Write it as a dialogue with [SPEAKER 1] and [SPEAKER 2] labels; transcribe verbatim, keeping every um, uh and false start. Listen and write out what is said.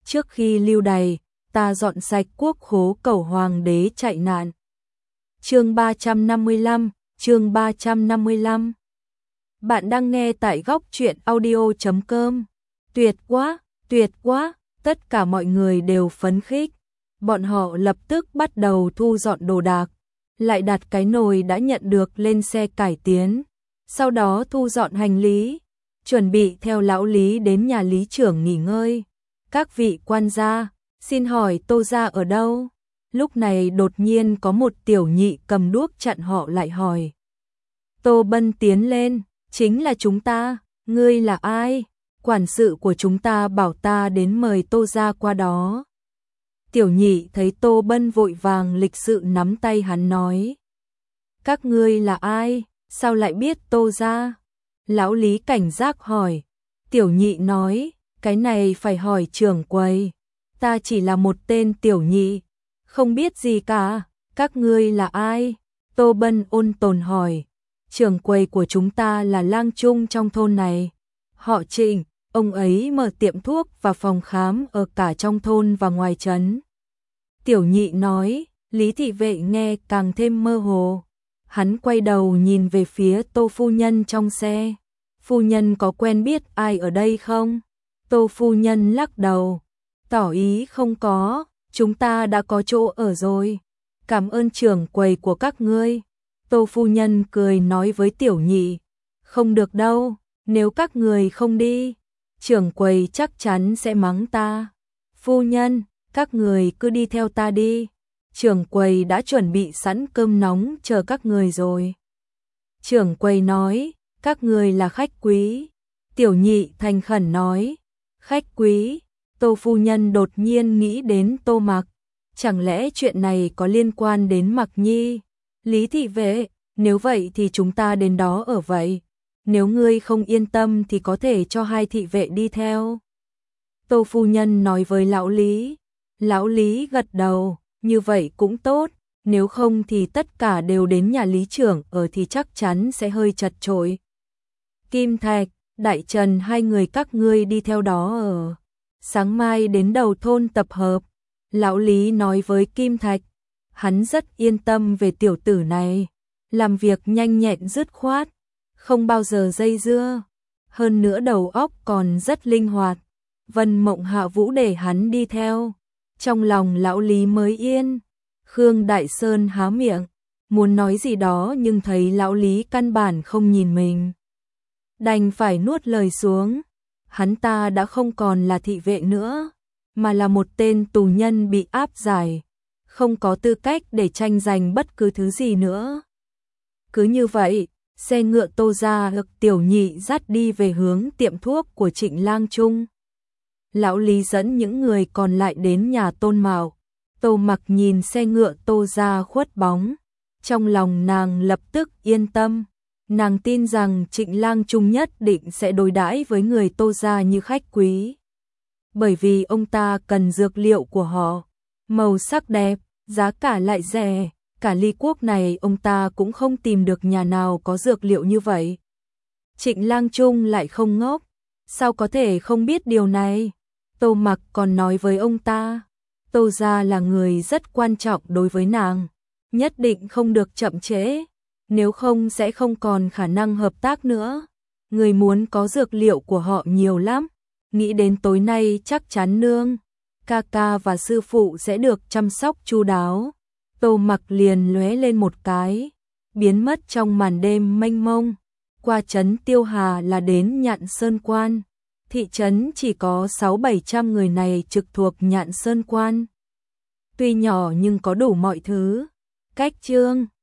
[SPEAKER 1] trước khi lưu đày, ta dọn sạch quốc khố cầu hoàng đế chạy nạn. Chương ba trăm năm mươi lăm, chương ba trăm năm mươi lăm. Bạn đang nghe tại góc truyện audio chấm com. Tuyệt quá, tuyệt quá, tất cả mọi người đều phấn khích. Bọn họ lập tức bắt đầu thu dọn đồ đạc, lại đặt cái nồi đã nhận được lên xe cải tiến, sau đó thu dọn hành lý, chuẩn bị theo lão Lý đến nhà lý trưởng nghỉ ngơi. Các vị quan gia, xin hỏi Tô gia ở đâu? Lúc này đột nhiên có một tiểu nhị cầm đuốc chặn họ lại hỏi. Tô Bân tiến lên, chính là chúng ta, ngươi là ai? Quản sự của chúng ta bảo ta đến mời Tô gia qua đó. Tiểu nhị thấy Tô Bân vội vàng lịch sự nắm tay hắn nói. Các ngươi là ai? Sao lại biết Tô gia? Lão Lý cảnh giác hỏi. Tiểu nhị nói, cái này phải hỏi trưởng quầy. Ta chỉ là một tên tiểu nhị, không biết gì cả. Các ngươi là ai? Tô Bân ôn tồn hỏi. Trưởng quầy của chúng ta là lang trung trong thôn này. Họ Trịnh, ông ấy mở tiệm thuốc và phòng khám ở cả trong thôn và ngoài trấn. Tiểu nhị nói, Lý thị vệ nghe càng thêm mơ hồ. Hắn quay đầu nhìn về phía Tô phu nhân trong xe. Phu nhân có quen biết ai ở đây không? Tô phu nhân lắc đầu, tỏ ý không có, chúng ta đã có chỗ ở rồi. Cảm ơn trưởng quầy của các ngươi. Tô phu nhân cười nói với tiểu nhị, không được đâu, nếu các người không đi, trưởng quầy chắc chắn sẽ mắng ta. Phu nhân, các người cứ đi theo ta đi, trưởng quầy đã chuẩn bị sẵn cơm nóng chờ các người rồi. Trưởng quầy nói, các người là khách quý. Tiểu nhị thành khẩn nói, khách quý. Tô phu nhân đột nhiên nghĩ đến Tô Mặc, chẳng lẽ chuyện này có liên quan đến Mặc Nhi? Lý thị vệ, nếu vậy thì chúng ta đến đó ở vậy. Nếu ngươi không yên tâm thì có thể cho hai thị vệ đi theo. Tô phu nhân nói với lão Lý. Lão Lý gật đầu, như vậy cũng tốt, nếu không thì tất cả đều đến nhà lý trưởng ở thì chắc chắn sẽ hơi chật chội. Kim Thạch, Đại Trần hai người các ngươi đi theo đó ở. Sáng mai đến đầu thôn tập hợp. Lão Lý nói với Kim Thạch, hắn rất yên tâm về tiểu tử này, làm việc nhanh nhẹn dứt khoát, không bao giờ dây dưa, hơn nữa đầu óc còn rất linh hoạt. Vân Mộng Hạ Vũ để hắn đi theo, trong lòng lão Lý mới yên. Khương Đại Sơn há miệng, muốn nói gì đó nhưng thấy lão Lý căn bản không nhìn mình, đành phải nuốt lời xuống. Hắn ta đã không còn là thị vệ nữa, mà là một tên tù nhân bị áp giải, không có tư cách để tranh giành bất cứ thứ gì nữa. Cứ như vậy, xe ngựa Tô gia được tiểu nhị dắt đi về hướng tiệm thuốc của Trịnh Lang Trung. Lão Lý dẫn những người còn lại đến nhà Tôn Mạo. Tô Mặc nhìn xe ngựa Tô gia khuất bóng, trong lòng nàng lập tức yên tâm. Nàng tin rằng Trịnh Lang Trung nhất định sẽ đối đãi với người Tô gia như khách quý. Bởi vì ông ta cần dược liệu của họ, màu sắc đẹp, giá cả lại rẻ, cả Ly Quốc này ông ta cũng không tìm được nhà nào có dược liệu như vậy. Trịnh Lang Trung lại không ngốc, sao có thể không biết điều này? Tô Mặc còn nói với ông ta, Tô gia là người rất quan trọng đối với nàng, nhất định không được chậm trễ, nếu không sẽ không còn khả năng hợp tác nữa. Người muốn có dược liệu của họ nhiều lắm, nghĩ đến tối nay chắc chắn nương, ca ca và sư phụ sẽ được chăm sóc chu đáo. Tô Mặc liền lóe lên một cái, biến mất trong màn đêm mênh mông. Qua trấn Tiêu Hà là đến Nhạn Sơn Quan. Thị trấn chỉ có sáu bảy trăm người này trực thuộc Nhạn Sơn Quan. Tuy nhỏ nhưng có đủ mọi thứ. Cách chương